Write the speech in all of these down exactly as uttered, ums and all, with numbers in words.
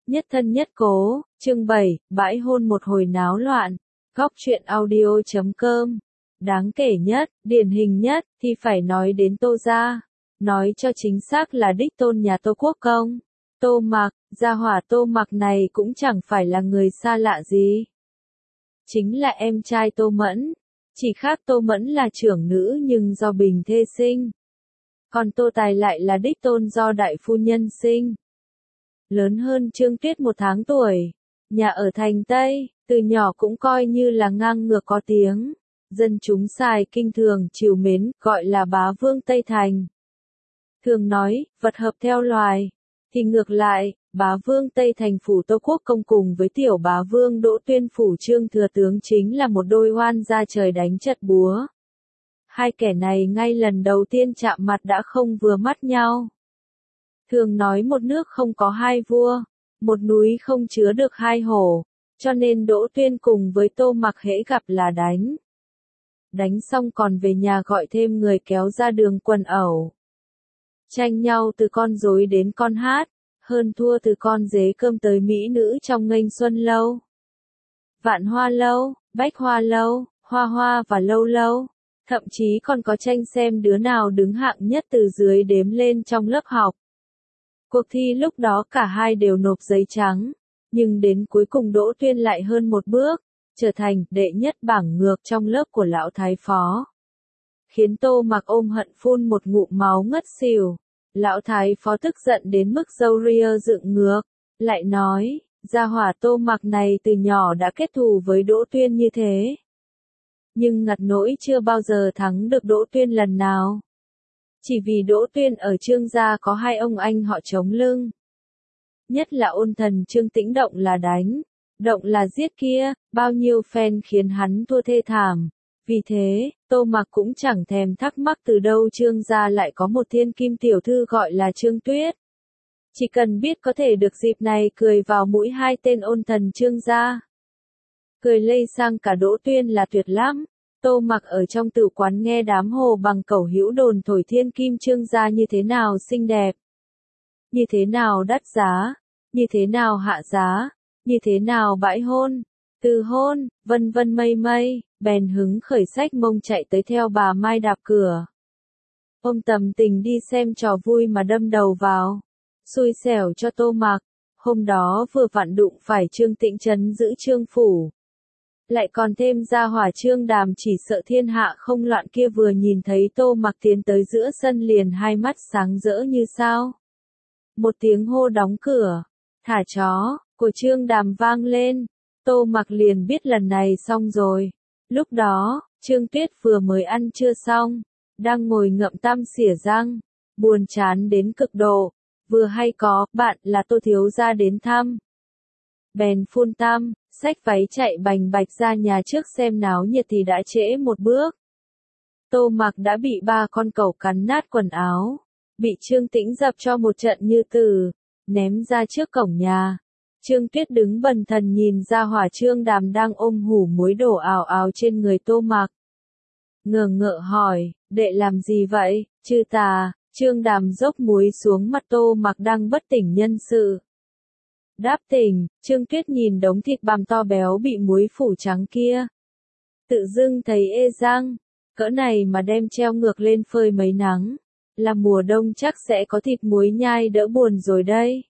Nhất thân nhất cố, chương bảy, bãi hôn một hồi náo loạn, góc truyện audio chấm com. Đáng kể nhất, điển hình nhất, thì phải nói đến Tô gia. Nói cho chính xác là đích tôn nhà Tô Quốc Công. Tô Mặc, gia hỏa Tô Mặc này cũng chẳng phải là người xa lạ gì. Chính là em trai Tô Mẫn. Chỉ khác Tô Mẫn là trưởng nữ nhưng do bình thê sinh. Còn Tô Tài lại là đích tôn do đại phu nhân sinh. Lớn hơn Trương Tuyết một tháng tuổi. Nhà ở thành Tây, từ nhỏ cũng coi như là ngang ngược có tiếng. Dân chúng xài kinh thường trìu mến, gọi là bá vương Tây Thành. Thường nói, vật hợp theo loài. Thì ngược lại, bá vương Tây Thành phủ Tô Quốc Công cùng với tiểu bá vương Đỗ Tuyên phủ Trương Thừa Tướng chính là một đôi oan gia trời đánh chật búa. Hai kẻ này ngay lần đầu tiên chạm mặt đã không vừa mắt nhau. Thường nói một nước không có hai vua, một núi không chứa được hai hổ, cho nên Đỗ Tuyên cùng với Tô Mặc hễ gặp là đánh. Đánh xong còn về nhà gọi thêm người kéo ra đường quần ẩu. Tranh nhau từ con rối đến con hát, hơn thua từ con dế cơm tới mỹ nữ trong nghênh xuân lâu. Vạn hoa lâu, bách hoa lâu, hoa hoa và lâu lâu. Thậm chí còn có tranh xem đứa nào đứng hạng nhất từ dưới đếm lên trong lớp học. Cuộc thi lúc đó cả hai đều nộp giấy trắng, nhưng đến cuối cùng Đỗ Tuyên lại hơn một bước, trở thành đệ nhất bảng ngược trong lớp của lão thái phó. Khiến Tô Mặc ôm hận phun một ngụm máu ngất xỉu. Lão thái phó tức giận đến mức râu ria dựng ngược, lại nói, gia hỏa Tô Mặc này từ nhỏ đã kết thù với Đỗ Tuyên như thế. Nhưng ngặt nỗi chưa bao giờ thắng được Đỗ Tuyên lần nào. Chỉ vì Đỗ Tuyên ở Trương gia có hai ông anh họ chống lưng. Nhất là ôn thần Trương Tĩnh động là đánh, động là giết kia, bao nhiêu phen khiến hắn thua thê thảm. Vì thế, Tô Mặc cũng chẳng thèm thắc mắc từ đâu Trương gia lại có một thiên kim tiểu thư gọi là Trương Tuyết. Chỉ cần biết có thể được dịp này cười vào mũi hai tên ôn thần Trương gia. Cười lây sang cả Đỗ Tuyên là tuyệt lắm. Tô Mặc ở trong tử quán nghe đám hồ bằng cẩu hữu đồn thổi thiên kim Trương gia như thế nào xinh đẹp, như thế nào đắt giá, như thế nào hạ giá, như thế nào bãi hôn, từ hôn, vân vân mây mây, bèn hứng khởi sách mông chạy tới theo bà Mai đạp cửa. Ôm tầm tình đi xem trò vui mà đâm đầu vào. Xui xẻo cho Tô Mặc, hôm đó vừa vặn đụng phải Trương Tĩnh trấn giữ Trương phủ. Lại còn thêm ra hỏa Trương Đàm chỉ sợ thiên hạ không loạn kia vừa nhìn thấy Tô Mặc tiến tới giữa sân liền hai mắt sáng rỡ như sao. Một tiếng hô đóng cửa, thả chó, của Trương Đàm vang lên, Tô Mặc liền biết lần này xong rồi. Lúc đó, Trương Tuyết vừa mới ăn trưa xong, đang ngồi ngậm tăm xỉa răng, buồn chán đến cực độ, vừa hay có bạn là Tô thiếu gia đến thăm. Bèn phun tăm, xách váy chạy bành bạch ra nhà trước xem náo nhiệt thì đã trễ một bước. Tô Mặc đã bị ba con cẩu cắn nát quần áo, bị Trương Tĩnh dập cho một trận như tử, ném ra trước cổng nhà. Trương Tuyết đứng bần thần nhìn ra hỏa Trương Đàm đang ôm hủ muối đổ ào ào trên người Tô Mặc. Ngờ ngợ hỏi, đệ làm gì vậy, chư tà? Trương Đàm dốc muối xuống mặt Tô Mặc đang bất tỉnh nhân sự. Đáp tỉnh, Trương Tuyết nhìn đống thịt bằm to béo bị muối phủ trắng kia. Tự dưng thấy ê răng, cỡ này mà đem treo ngược lên phơi mấy nắng, là mùa đông chắc sẽ có thịt muối nhai đỡ buồn rồi đây.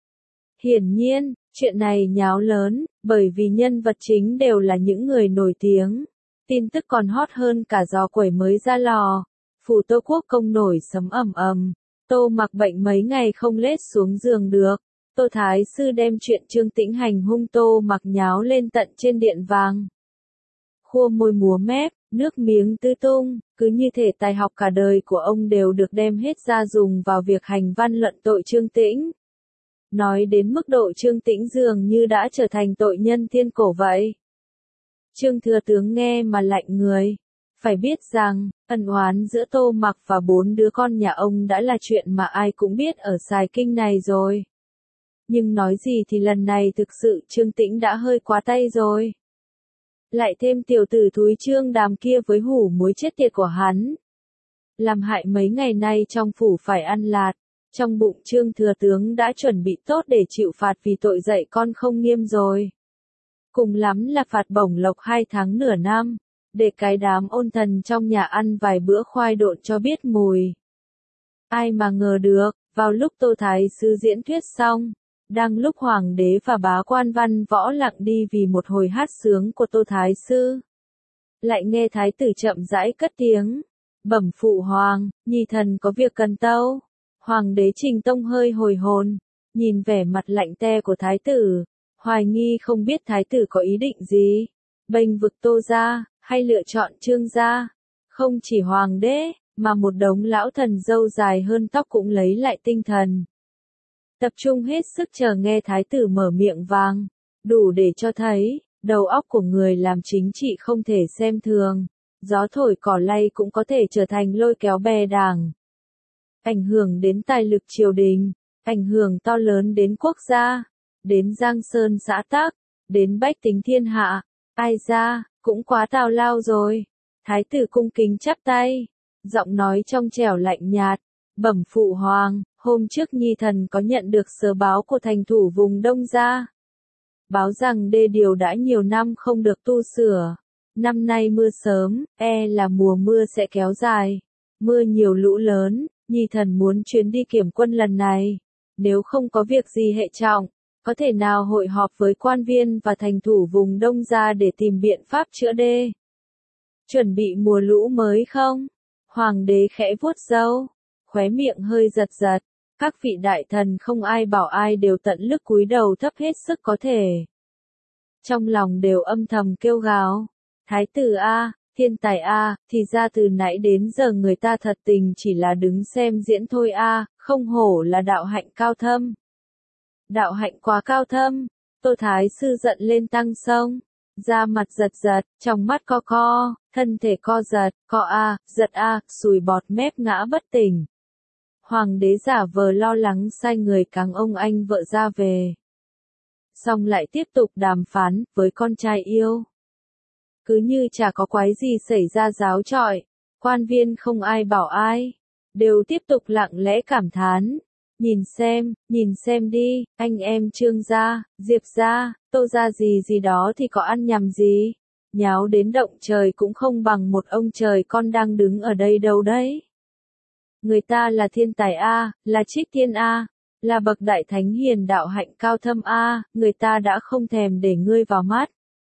Hiển nhiên, chuyện này nháo lớn, bởi vì nhân vật chính đều là những người nổi tiếng. Tin tức còn hot hơn cả giò quẩy mới ra lò. Phủ Tô Quốc Công nổi sấm ầm ầm. Tô Mặc bệnh mấy ngày không lết xuống giường được. Tô Thái Sư đem chuyện Trương Tĩnh hành hung Tô Mặc nháo lên tận trên điện vàng. Khua môi múa mép, nước miếng tứ tung, cứ như thể tài học cả đời của ông đều được đem hết ra dùng vào việc hành văn luận tội Trương Tĩnh. Nói đến mức độ Trương Tĩnh dường như đã trở thành tội nhân thiên cổ vậy. Trương Thừa Tướng nghe mà lạnh người. Phải biết rằng, ân oán giữa Tô Mặc và bốn đứa con nhà ông đã là chuyện mà ai cũng biết ở Sài Kinh này rồi. Nhưng nói gì thì lần này thực sự Trương Tĩnh đã hơi quá tay rồi. Lại thêm tiểu tử thúi Trương Đàm kia với hủ muối chết tiệt của hắn. Làm hại mấy ngày nay trong phủ phải ăn lạt. Trong bụng Trương thừa tướng đã chuẩn bị tốt để chịu phạt vì tội dạy con không nghiêm rồi. Cùng lắm là phạt bổng lộc hai tháng nửa năm, để cái đám ôn thần trong nhà ăn vài bữa khoai độn cho biết mùi. Ai mà ngờ được, vào lúc Tô Thái Sư diễn thuyết xong, đang lúc hoàng đế và bá quan văn võ lặng đi vì một hồi hát sướng của Tô Thái Sư, lại nghe thái tử chậm rãi cất tiếng, bẩm phụ hoàng, nhi thần có việc cần tâu. Hoàng đế Trình Tông hơi hồi hồn, nhìn vẻ mặt lạnh te của thái tử, hoài nghi không biết thái tử có ý định gì, bênh vực Tô gia, hay lựa chọn Trương gia. Không chỉ hoàng đế, mà một đống lão thần râu dài hơn tóc cũng lấy lại tinh thần. Tập trung hết sức chờ nghe thái tử mở miệng vang, đủ để cho thấy, đầu óc của người làm chính trị không thể xem thường, gió thổi cỏ lay cũng có thể trở thành lôi kéo bè đảng. Ảnh hưởng đến tài lực triều đình, ảnh hưởng to lớn đến quốc gia, đến giang sơn xã tắc, đến bách tính thiên hạ, ai ra, cũng quá tào lao rồi. Thái tử cung kính chắp tay, giọng nói trong trẻo lạnh nhạt, bẩm phụ hoàng, hôm trước nhi thần có nhận được sớ báo của thành thủ vùng Đông gia. Báo rằng đê điều đã nhiều năm không được tu sửa, năm nay mưa sớm, e là mùa mưa sẽ kéo dài, mưa nhiều lũ lớn, nhi thần muốn chuyến đi kiểm quân lần này, nếu không có việc gì hệ trọng, có thể nào hội họp với quan viên và thành thủ vùng Đông gia để tìm biện pháp chữa đê. Chuẩn bị mùa lũ mới không? Hoàng đế khẽ vuốt râu, khóe miệng hơi giật giật, các vị đại thần không ai bảo ai đều tận lực cúi đầu thấp hết sức có thể. Trong lòng đều âm thầm kêu gào, thái tử a, thiên tài a, thì ra từ nãy đến giờ người ta thật tình chỉ là đứng xem diễn thôi a, không hổ là đạo hạnh cao thâm. Đạo hạnh quá cao thâm, Tô Thái Sư giận lên tăng sông, da mặt giật giật, trong mắt co co, thân thể co giật, co a, giật a, sùi bọt mép ngã bất tỉnh. Hoàng đế giả vờ lo lắng sai người cáng ông anh vợ ra về. Xong lại tiếp tục đàm phán với con trai yêu. Cứ như chả có quái gì xảy ra giáo trọi, quan viên không ai bảo ai, đều tiếp tục lặng lẽ cảm thán. Nhìn xem, nhìn xem đi, anh em Trương gia, Diệp gia, Tô gia gì gì đó thì có ăn nhầm gì, nháo đến động trời cũng không bằng một ông trời con đang đứng ở đây đâu đấy. Người ta là thiên tài a, là trích tiên a, là bậc đại thánh hiền đạo hạnh cao thâm a, người ta đã không thèm để ngươi vào mắt.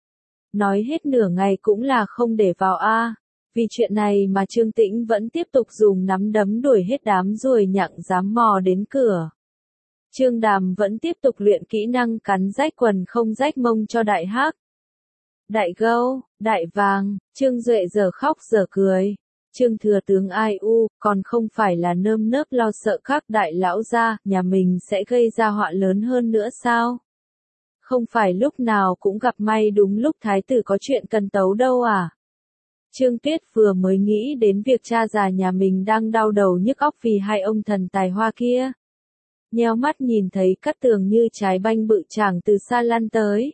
Nói hết nửa ngày cũng là không để vào a. Vì chuyện này mà Trương Tĩnh vẫn tiếp tục dùng nắm đấm đuổi hết đám ruồi nhặng dám mò đến cửa. Trương Đàm vẫn tiếp tục luyện kỹ năng cắn rách quần không rách mông cho đại hắc. Đại gâu, đại vàng, Trương Duệ giờ khóc giờ cười. Trương thừa tướng ai u, còn không phải là nơm nớp lo sợ các đại lão gia, nhà mình sẽ gây ra họa lớn hơn nữa sao? Không phải lúc nào cũng gặp may đúng lúc thái tử có chuyện cần tấu đâu à? Trương Tuyết vừa mới nghĩ đến việc cha già nhà mình đang đau đầu nhức óc vì hai ông thần tài hoa kia. Nheo mắt nhìn thấy Cát Tường như trái banh bự chảng từ xa lăn tới.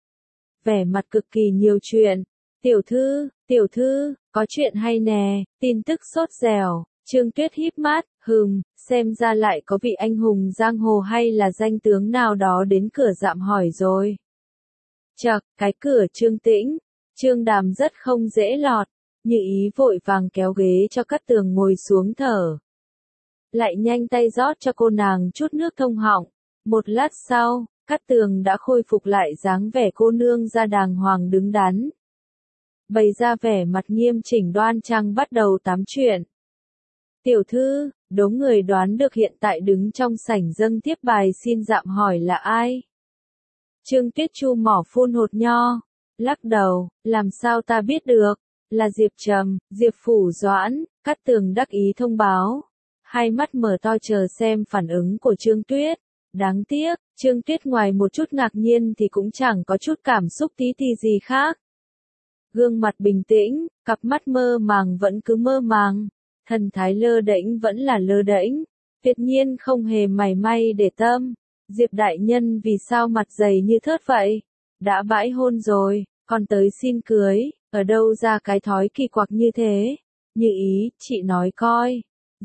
Vẻ mặt cực kỳ nhiều chuyện. Tiểu thư, tiểu thư, có chuyện hay nè, tin tức sốt dẻo. Trương Tuyết híp mắt, hừm, xem ra lại có vị anh hùng giang hồ hay là danh tướng nào đó đến cửa dạm hỏi rồi. Chậc, cái cửa Trương Tĩnh. Trương Đàm rất không dễ lọt, Như Ý vội vàng kéo ghế cho Cát Tường ngồi xuống thở. Lại nhanh tay rót cho cô nàng chút nước thông họng. Một lát sau, Cát Tường đã khôi phục lại dáng vẻ cô nương ra đàng hoàng đứng đắn. Bày ra vẻ mặt nghiêm chỉnh đoan trang bắt đầu tám chuyện. Tiểu thư, đố người đoán được hiện tại đứng trong sảnh dâng tiếp bài xin dạm hỏi là ai? Trương Tuyết chu mỏ phun hột nho. Lắc đầu, làm sao ta biết được, là Diệp Trầm, Diệp Phủ Doãn. Cát Tường đắc ý thông báo, hai mắt mở to chờ xem phản ứng của Trương Tuyết. Đáng tiếc, Trương Tuyết ngoài một chút ngạc nhiên thì cũng chẳng có chút cảm xúc tí tí gì khác. Gương mặt bình tĩnh, cặp mắt mơ màng vẫn cứ mơ màng, thần thái lơ đễnh vẫn là lơ đễnh, tuyệt nhiên không hề mảy may để tâm. Diệp đại nhân vì sao mặt dày như thớt vậy? Đã bãi hôn rồi, còn tới xin cưới, ở đâu ra cái thói kỳ quặc như thế? Như Ý, chị nói coi.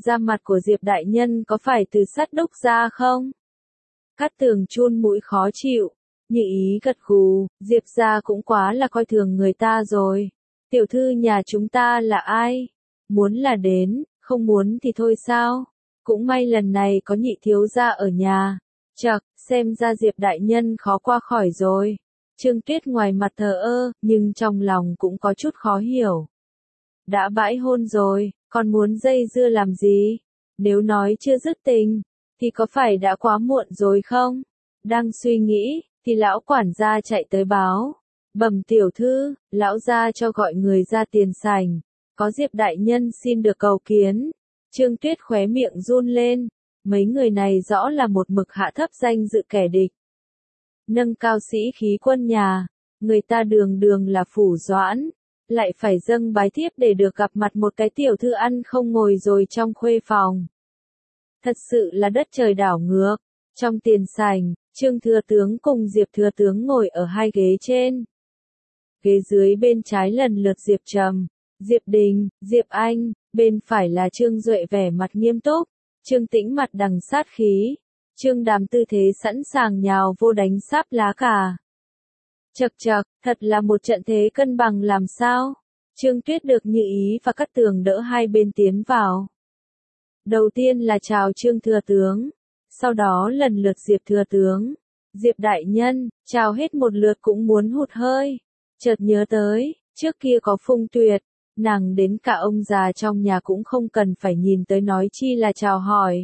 da mặt của Diệp đại nhân có phải từ sắt đúc ra không? Cát Tường chun mũi khó chịu, Như Ý gật gù, Diệp gia cũng quá là coi thường người ta rồi. Tiểu thư nhà chúng ta là ai? Muốn là đến, không muốn thì thôi sao? Cũng may lần này có nhị thiếu gia ở nhà. Chậc, xem ra Diệp đại nhân khó qua khỏi rồi. Trương Tuyết ngoài mặt thờ ơ, nhưng trong lòng cũng có chút khó hiểu. Đã bãi hôn rồi, còn muốn dây dưa làm gì? Nếu nói chưa dứt tình, thì có phải đã quá muộn rồi không? Đang suy nghĩ, thì lão quản gia chạy tới báo. Bẩm tiểu thư, lão gia cho gọi người ra tiền sảnh. Có Diệp đại nhân xin được cầu kiến. Trương Tuyết khóe miệng run lên. Mấy người này rõ là một mực hạ thấp danh dự kẻ địch. Nâng cao sĩ khí quân nhà. Người ta đường đường là phủ doãn. Lại phải dâng bái thiếp để được gặp mặt một cái tiểu thư ăn không ngồi rồi trong khuê phòng. Thật sự là đất trời đảo ngược. Trong tiền sảnh, Trương thừa tướng cùng Diệp thừa tướng ngồi ở hai ghế trên. Ghế dưới bên trái lần lượt Diệp Trầm, Diệp Đình, Diệp Anh, bên phải là Trương Duệ vẻ mặt nghiêm túc, Trương Tĩnh mặt đằng sát khí, Trương Đàm tư thế sẵn sàng nhào vô đánh sáp lá cà. Chậc chậc, thật là một trận thế cân bằng làm sao? Trương Tuyết được Như Ý và Cát Tường đỡ hai bên tiến vào. Đầu tiên là chào Trương thừa tướng, sau đó lần lượt Diệp thừa tướng, Diệp đại nhân, chào hết một lượt cũng muốn hụt hơi. Chợt nhớ tới, trước kia có Phùng Tuyệt, nàng đến cả ông già trong nhà cũng không cần phải nhìn tới nói chi là chào hỏi.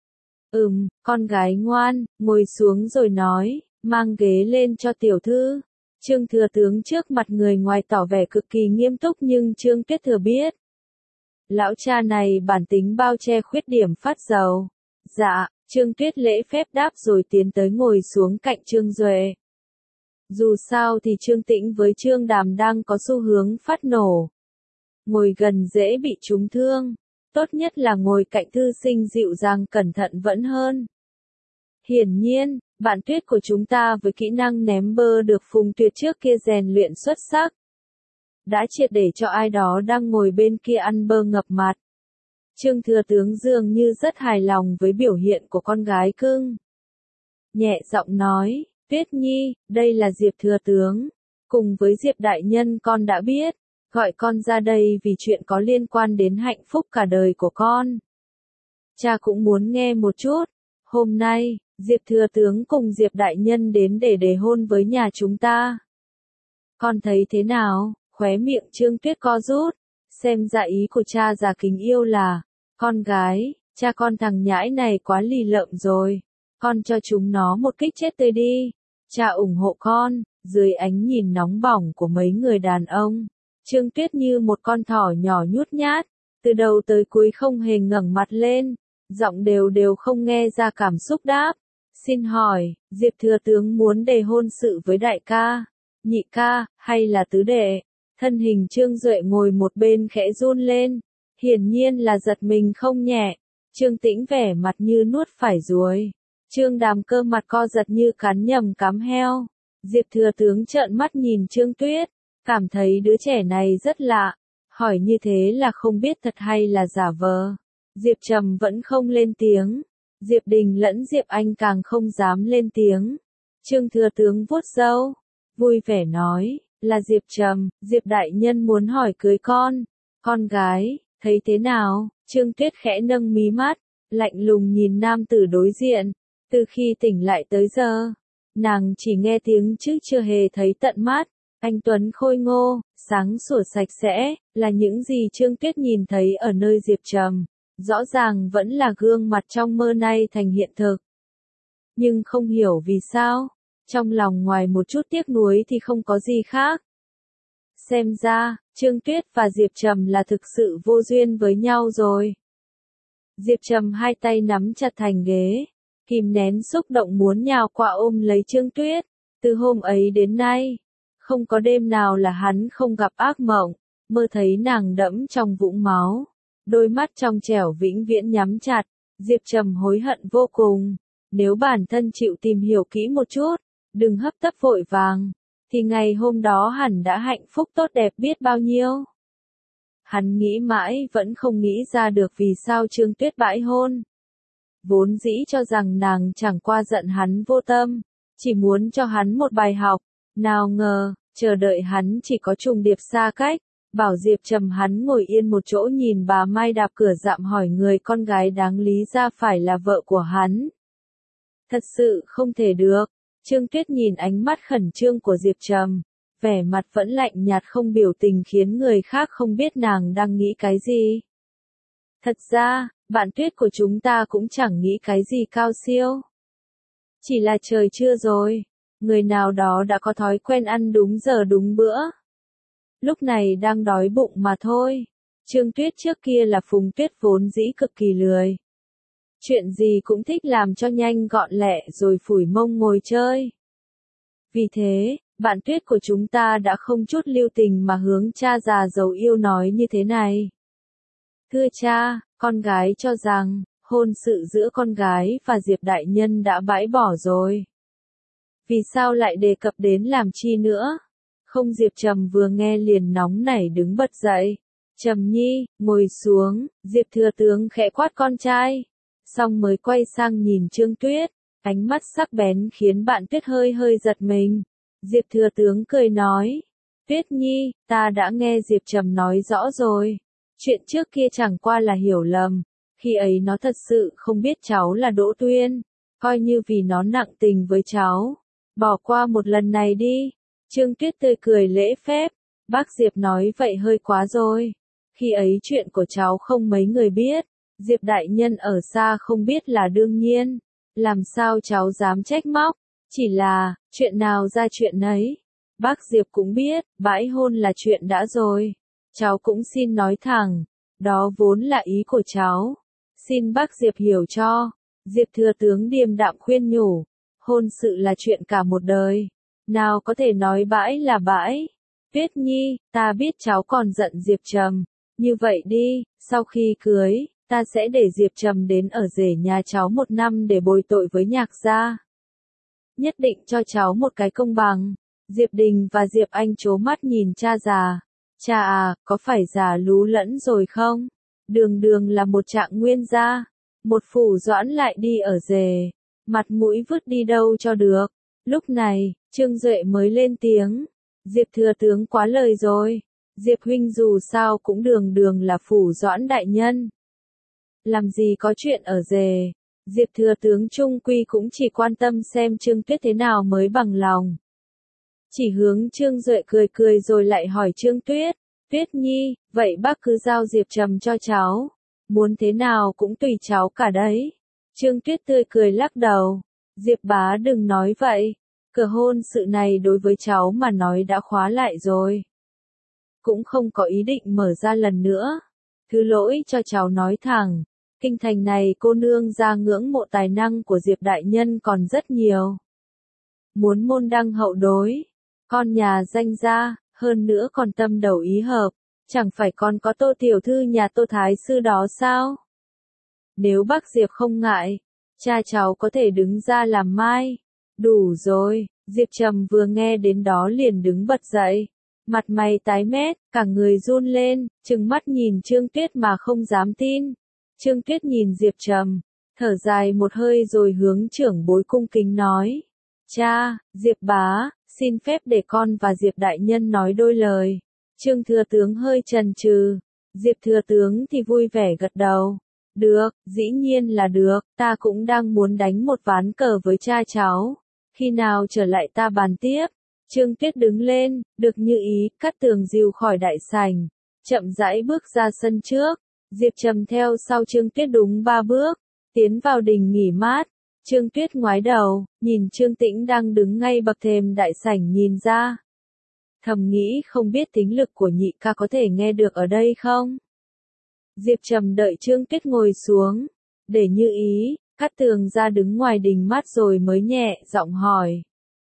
Ừm, con gái ngoan, ngồi xuống rồi nói, mang ghế lên cho tiểu thư. Trương thừa tướng trước mặt người ngoài tỏ vẻ cực kỳ nghiêm túc nhưng Trương Tuyết thừa biết. Lão cha này bản tính bao che khuyết điểm phát dầu. Dạ, Trương Tuyết lễ phép đáp rồi tiến tới ngồi xuống cạnh Trương Duệ. Dù sao thì Trương Tĩnh với Trương Đàm đang có xu hướng phát nổ. Ngồi gần dễ bị trúng thương. Tốt nhất là ngồi cạnh thư sinh dịu dàng cẩn thận vẫn hơn. Hiển nhiên, bạn Tuyết của chúng ta với kỹ năng ném bơ được Phùng Tuyệt trước kia rèn luyện xuất sắc. Đã triệt để cho ai đó đang ngồi bên kia ăn bơ ngập mặt. Trương thừa tướng dường như rất hài lòng với biểu hiện của con gái cưng. Nhẹ giọng nói, Tuyết Nhi, đây là Diệp thừa tướng. Cùng với Diệp đại nhân con đã biết, gọi con ra đây vì chuyện có liên quan đến hạnh phúc cả đời của con. Cha cũng muốn nghe một chút. Hôm nay, Diệp thừa tướng cùng Diệp đại nhân đến để đề hôn với nhà chúng ta. Con thấy thế nào? Khóe miệng Trương Tuyết co rút. Xem ra ý của cha già kính yêu là, con gái, cha con thằng nhãi này quá lì lợm rồi. Con cho chúng nó một kích chết tươi đi. Cha ủng hộ con. Dưới ánh nhìn nóng bỏng của mấy người đàn ông, Trương Tuyết như một con thỏ nhỏ nhút nhát, từ đầu tới cuối không hề ngẩng mặt lên, giọng đều đều không nghe ra cảm xúc đáp. Xin hỏi, Diệp thừa tướng muốn đề hôn sự với đại ca, nhị ca, hay là tứ đệ? Thân hình Trương Duệ ngồi một bên khẽ run lên, hiển nhiên là giật mình không nhẹ. Trương Tĩnh vẻ mặt như nuốt phải ruồi. Trương Đàm cơ mặt co giật như cắn nhầm cắm heo. Diệp thừa tướng trợn mắt nhìn Trương Tuyết, cảm thấy đứa trẻ này rất lạ, hỏi như thế là không biết thật hay là giả vờ. Diệp Trầm vẫn không lên tiếng, Diệp Đình lẫn Diệp Anh càng không dám lên tiếng. Trương thừa tướng vuốt râu, vui vẻ nói, là Diệp Trầm, Diệp đại nhân muốn hỏi cưới con, con gái, thấy thế nào? Trương Tuyết khẽ nâng mí mắt, lạnh lùng nhìn nam tử đối diện. Từ khi tỉnh lại tới giờ, nàng chỉ nghe tiếng chứ chưa hề thấy tận mắt. Anh tuấn khôi ngô, sáng sủa sạch sẽ, là những gì Trương Tuyết nhìn thấy ở nơi Diệp Trầm. Rõ ràng vẫn là gương mặt trong mơ nay thành hiện thực. Nhưng không hiểu vì sao, trong lòng ngoài một chút tiếc nuối thì không có gì khác. Xem ra, Trương Tuyết và Diệp Trầm là thực sự vô duyên với nhau rồi. Diệp Trầm hai tay nắm chặt thành ghế, kìm nén xúc động muốn nhào qua ôm lấy Trương Tuyết. Từ hôm ấy đến nay, không có đêm nào là hắn không gặp ác mộng, mơ thấy nàng đẫm trong vũng máu. Đôi mắt trong trẻo vĩnh viễn nhắm chặt, Diệp Trầm hối hận vô cùng. Nếu bản thân chịu tìm hiểu kỹ một chút, đừng hấp tấp vội vàng, thì ngày hôm đó hẳn đã hạnh phúc tốt đẹp biết bao nhiêu. Hắn nghĩ mãi vẫn không nghĩ ra được vì sao Trương Tuyết bãi hôn. Vốn dĩ cho rằng nàng chẳng qua giận hắn vô tâm, chỉ muốn cho hắn một bài học, nào ngờ, chờ đợi hắn chỉ có trùng điệp xa cách. Bảo Diệp Trầm hắn ngồi yên một chỗ nhìn bà Mai đạp cửa dạm hỏi người con gái đáng lý ra phải là vợ của hắn. Thật sự không thể được. Trương Tuyết nhìn ánh mắt khẩn trương của Diệp Trầm, vẻ mặt vẫn lạnh nhạt không biểu tình khiến người khác không biết nàng đang nghĩ cái gì. Thật ra, bạn Tuyết của chúng ta cũng chẳng nghĩ cái gì cao siêu. Chỉ là trời trưa rồi, người nào đó đã có thói quen ăn đúng giờ đúng bữa. Lúc này đang đói bụng mà thôi. Trương Tuyết trước kia là Phùng Tuyết vốn dĩ cực kỳ lười. Chuyện gì cũng thích làm cho nhanh gọn lẹ rồi phủi mông ngồi chơi. Vì thế, bạn Tuyết của chúng ta đã không chút lưu tình mà hướng cha già giàu yêu nói như thế này. Thưa cha, con gái cho rằng, hôn sự giữa con gái và Diệp đại nhân đã bãi bỏ rồi. Vì sao lại đề cập đến làm chi nữa? Không. Diệp Trầm vừa nghe liền nóng nảy đứng bật dậy. Trầm nhi, ngồi xuống, Diệp thừa tướng khẽ quát con trai. Xong mới quay sang nhìn Trương Tuyết, ánh mắt sắc bén khiến bạn Tuyết hơi hơi giật mình. Diệp thừa tướng cười nói, Tuyết nhi, ta đã nghe Diệp Trầm nói rõ rồi. Chuyện trước kia chẳng qua là hiểu lầm, khi ấy nó thật sự không biết cháu là Đỗ Tuyên, coi như vì nó nặng tình với cháu. Bỏ qua một lần này đi. Trương Tuyết tươi cười lễ phép, bác Diệp nói vậy hơi quá rồi. Khi ấy chuyện của cháu không mấy người biết, Diệp đại nhân ở xa không biết là đương nhiên, làm sao cháu dám trách móc, chỉ là, chuyện nào ra chuyện nấy. Bác Diệp cũng biết, bãi hôn là chuyện đã rồi, cháu cũng xin nói thẳng, đó vốn là ý của cháu, xin bác Diệp hiểu cho. Diệp thừa tướng điềm đạm khuyên nhủ, hôn sự là chuyện cả một đời, nào có thể nói bãi là bãi. Tuyết nhi, ta biết cháu còn giận Diệp Trầm, như vậy đi, sau khi cưới, ta sẽ để Diệp Trầm đến ở rể nhà cháu một năm để bồi tội với Nhạc gia. Nhất định cho cháu một cái công bằng. Diệp Đình và Diệp Anh trố mắt nhìn cha già. Cha à, có phải già lú lẫn rồi không? Đường đường là một trạng nguyên gia, một phủ doãn lại đi ở rể, mặt mũi vứt đi đâu cho được. Lúc này, Trương Duệ mới lên tiếng, Diệp thừa tướng quá lời rồi, Diệp huynh dù sao cũng đường đường là phủ doãn đại nhân. Làm gì có chuyện ở rể, Diệp thừa tướng trung quy cũng chỉ quan tâm xem Trương Tuyết thế nào mới bằng lòng. Chỉ hướng Trương Duệ cười cười rồi lại hỏi Trương Tuyết, Tuyết nhi, vậy bác cứ giao Diệp Trầm cho cháu, muốn thế nào cũng tùy cháu cả đấy. Trương Tuyết tươi cười lắc đầu, Diệp bá đừng nói vậy, cửa hôn sự này đối với cháu mà nói đã khóa lại rồi. Cũng không có ý định mở ra lần nữa. Thứ lỗi cho cháu nói thẳng, kinh thành này cô nương ra ngưỡng mộ tài năng của Diệp đại nhân còn rất nhiều. Muốn môn đăng hậu đối, con nhà danh gia, hơn nữa còn tâm đầu ý hợp, chẳng phải còn có Tô tiểu thư nhà Tô thái sư đó sao? Nếu bác Diệp không ngại, cha cháu có thể đứng ra làm mai. Đủ rồi. Diệp Trầm vừa nghe đến đó liền đứng bật dậy, mặt mày tái mét, cả người run lên, trừng mắt nhìn Trương Tuyết mà không dám tin. Trương Tuyết nhìn Diệp Trầm, thở dài một hơi rồi hướng trưởng bối cung kính nói, cha, Diệp bá, xin phép để con và Diệp đại nhân nói đôi lời. Trương thừa tướng hơi chần chừ, Diệp thừa tướng thì vui vẻ gật đầu. Được, dĩ nhiên là được, ta cũng đang muốn đánh một ván cờ với cha cháu. Khi nào trở lại ta bàn tiếp. Trương Tuyết đứng lên, được như ý, Cát Tường dìu khỏi đại sảnh, chậm rãi bước ra sân trước. Diệp Trầm theo sau Trương Tuyết đúng ba bước, tiến vào đình nghỉ mát. Trương Tuyết ngoái đầu, nhìn Trương Tĩnh đang đứng ngay bậc thềm đại sảnh nhìn ra. Thầm nghĩ không biết tính lực của nhị ca có thể nghe được ở đây không? Diệp Trầm đợi Trương Tuyết ngồi xuống, để như ý, Cát Tường ra đứng ngoài đình mát rồi mới nhẹ giọng hỏi.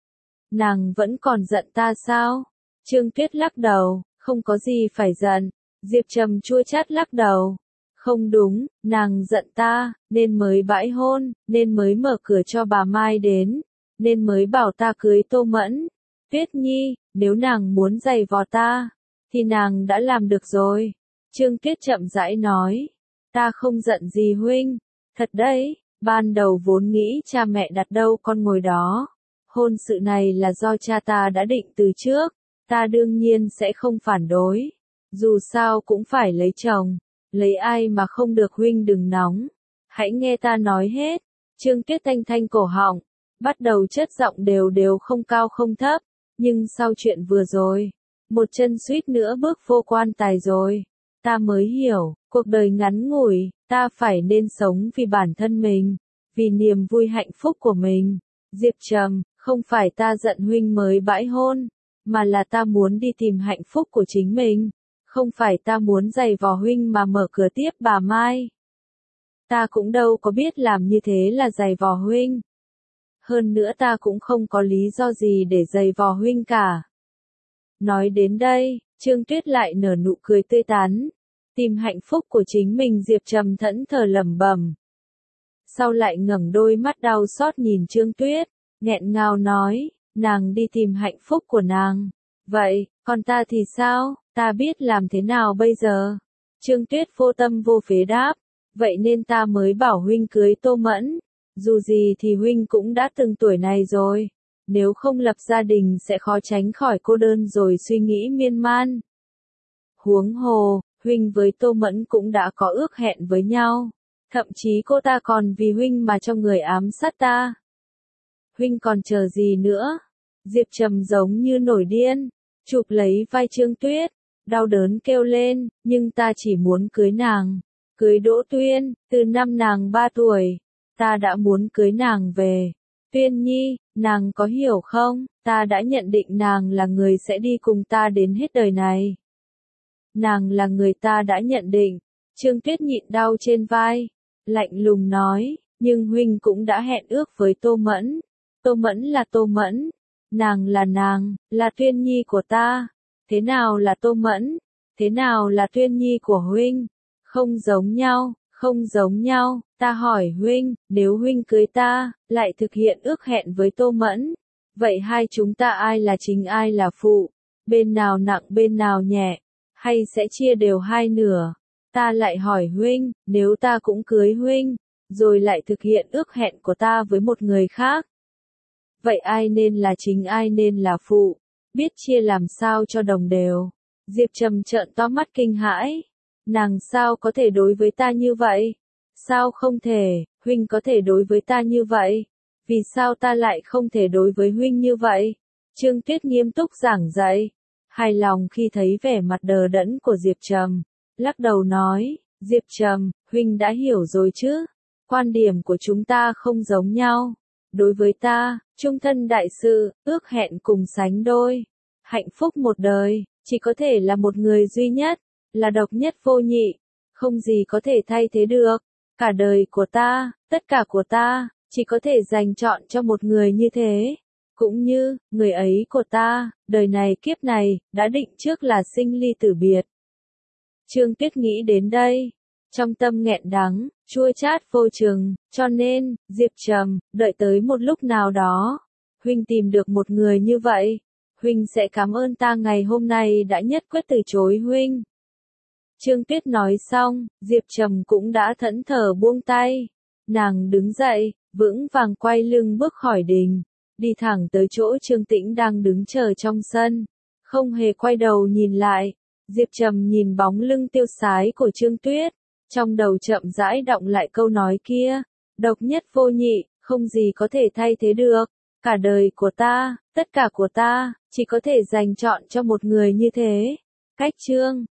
Nàng vẫn còn giận ta sao? Trương Tuyết lắc đầu, không có gì phải giận. Diệp Trầm chua chát lắc đầu. Không đúng, nàng giận ta, nên mới bãi hôn, nên mới mở cửa cho bà Mai đến, nên mới bảo ta cưới Tô Mẫn. Tuyết nhi, nếu nàng muốn giày vò ta, thì nàng đã làm được rồi. Trương Tuyết chậm rãi nói, ta không giận gì huynh, thật đấy, ban đầu vốn nghĩ cha mẹ đặt đâu con ngồi đó. Hôn sự này là do cha ta đã định từ trước, ta đương nhiên sẽ không phản đối. Dù sao cũng phải lấy chồng, lấy ai mà không được huynh đừng nóng. Hãy nghe ta nói hết. Trương Tuyết thanh thanh cổ họng, bắt đầu chất giọng đều đều không cao không thấp, nhưng sau chuyện vừa rồi, một chân suýt nữa bước vô quan tài rồi. Ta mới hiểu, cuộc đời ngắn ngủi, ta phải nên sống vì bản thân mình, vì niềm vui hạnh phúc của mình. Diệp Trầm, không phải ta giận huynh mới bãi hôn, mà là ta muốn đi tìm hạnh phúc của chính mình. Không phải ta muốn giày vò huynh mà mở cửa tiếp bà Mai. Ta cũng đâu có biết làm như thế là giày vò huynh. Hơn nữa ta cũng không có lý do gì để giày vò huynh cả. Nói đến đây, Trương Tuyết lại nở nụ cười tươi tắn. Tìm hạnh phúc của chính mình, Diệp Trầm thẫn thờ lẩm bẩm. Sau lại ngẩng đôi mắt đau xót nhìn Trương Tuyết, nghẹn ngào nói, nàng đi tìm hạnh phúc của nàng. Vậy, còn ta thì sao, ta biết làm thế nào bây giờ? Trương Tuyết vô tâm vô phế đáp, vậy nên ta mới bảo huynh cưới Tô Mẫn. Dù gì thì huynh cũng đã từng tuổi này rồi, nếu không lập gia đình sẽ khó tránh khỏi cô đơn rồi suy nghĩ miên man. Huống hồ, huynh với Tô Mẫn cũng đã có ước hẹn với nhau, thậm chí cô ta còn vì huynh mà cho người ám sát ta. Huynh còn chờ gì nữa? Diệp Trầm giống như nổi điên, chụp lấy vai Trương Tuyết, đau đớn kêu lên, nhưng ta chỉ muốn cưới nàng, cưới Đỗ Tuyên, từ năm nàng ba tuổi, ta đã muốn cưới nàng về. Tuyên Nhi, nàng có hiểu không, ta đã nhận định nàng là người sẽ đi cùng ta đến hết đời này. Nàng là người ta đã nhận định. Trương Tuyết nhịn đau trên vai, lạnh lùng nói, nhưng huynh cũng đã hẹn ước với Tô Mẫn. Tô Mẫn là Tô Mẫn, nàng là nàng, là Tuyên Nhi của ta. Thế nào là Tô Mẫn? Thế nào là Tuyên Nhi của huynh? Không giống nhau, không giống nhau. Ta hỏi huynh, nếu huynh cưới ta, lại thực hiện ước hẹn với Tô Mẫn, vậy hai chúng ta ai là chính ai là phụ? Bên nào nặng bên nào nhẹ? Hay sẽ chia đều hai nửa? Ta lại hỏi huynh, nếu ta cũng cưới huynh, rồi lại thực hiện ước hẹn của ta với một người khác, vậy ai nên là chính ai nên là phụ? Biết chia làm sao cho đồng đều? Diệp Trầm trợn to mắt kinh hãi. Nàng sao có thể đối với ta như vậy? Sao không thể, huynh có thể đối với ta như vậy? Vì sao ta lại không thể đối với huynh như vậy? Trương Tuyết nghiêm túc giảng dạy, hài lòng khi thấy vẻ mặt đờ đẫn của Diệp Trầm, lắc đầu nói, Diệp Trầm, huynh đã hiểu rồi chứ? Quan điểm của chúng ta không giống nhau. Đối với ta, chung thân đại sự, ước hẹn cùng sánh đôi. Hạnh phúc một đời, chỉ có thể là một người duy nhất, là độc nhất vô nhị, không gì có thể thay thế được. Cả đời của ta, tất cả của ta, chỉ có thể dành chọn cho một người như thế. Cũng như, người ấy của ta, đời này kiếp này, đã định trước là sinh ly tử biệt. Trương Tuyết nghĩ đến đây, trong tâm nghẹn đắng, chua chát vô chừng, cho nên, Diệp Trầm, đợi tới một lúc nào đó, huynh tìm được một người như vậy, huynh sẽ cảm ơn ta ngày hôm nay đã nhất quyết từ chối huynh. Trương Tuyết nói xong, Diệp Trầm cũng đã thẫn thờ buông tay. Nàng đứng dậy, vững vàng quay lưng bước khỏi đình, đi thẳng tới chỗ Trương Tĩnh đang đứng chờ trong sân, không hề quay đầu nhìn lại. Diệp Trầm nhìn bóng lưng tiêu sái của Trương Tuyết, trong đầu chậm rãi đọng lại câu nói kia, độc nhất vô nhị, không gì có thể thay thế được. Cả đời của ta, tất cả của ta, chỉ có thể dành chọn cho một người như thế. Cách chương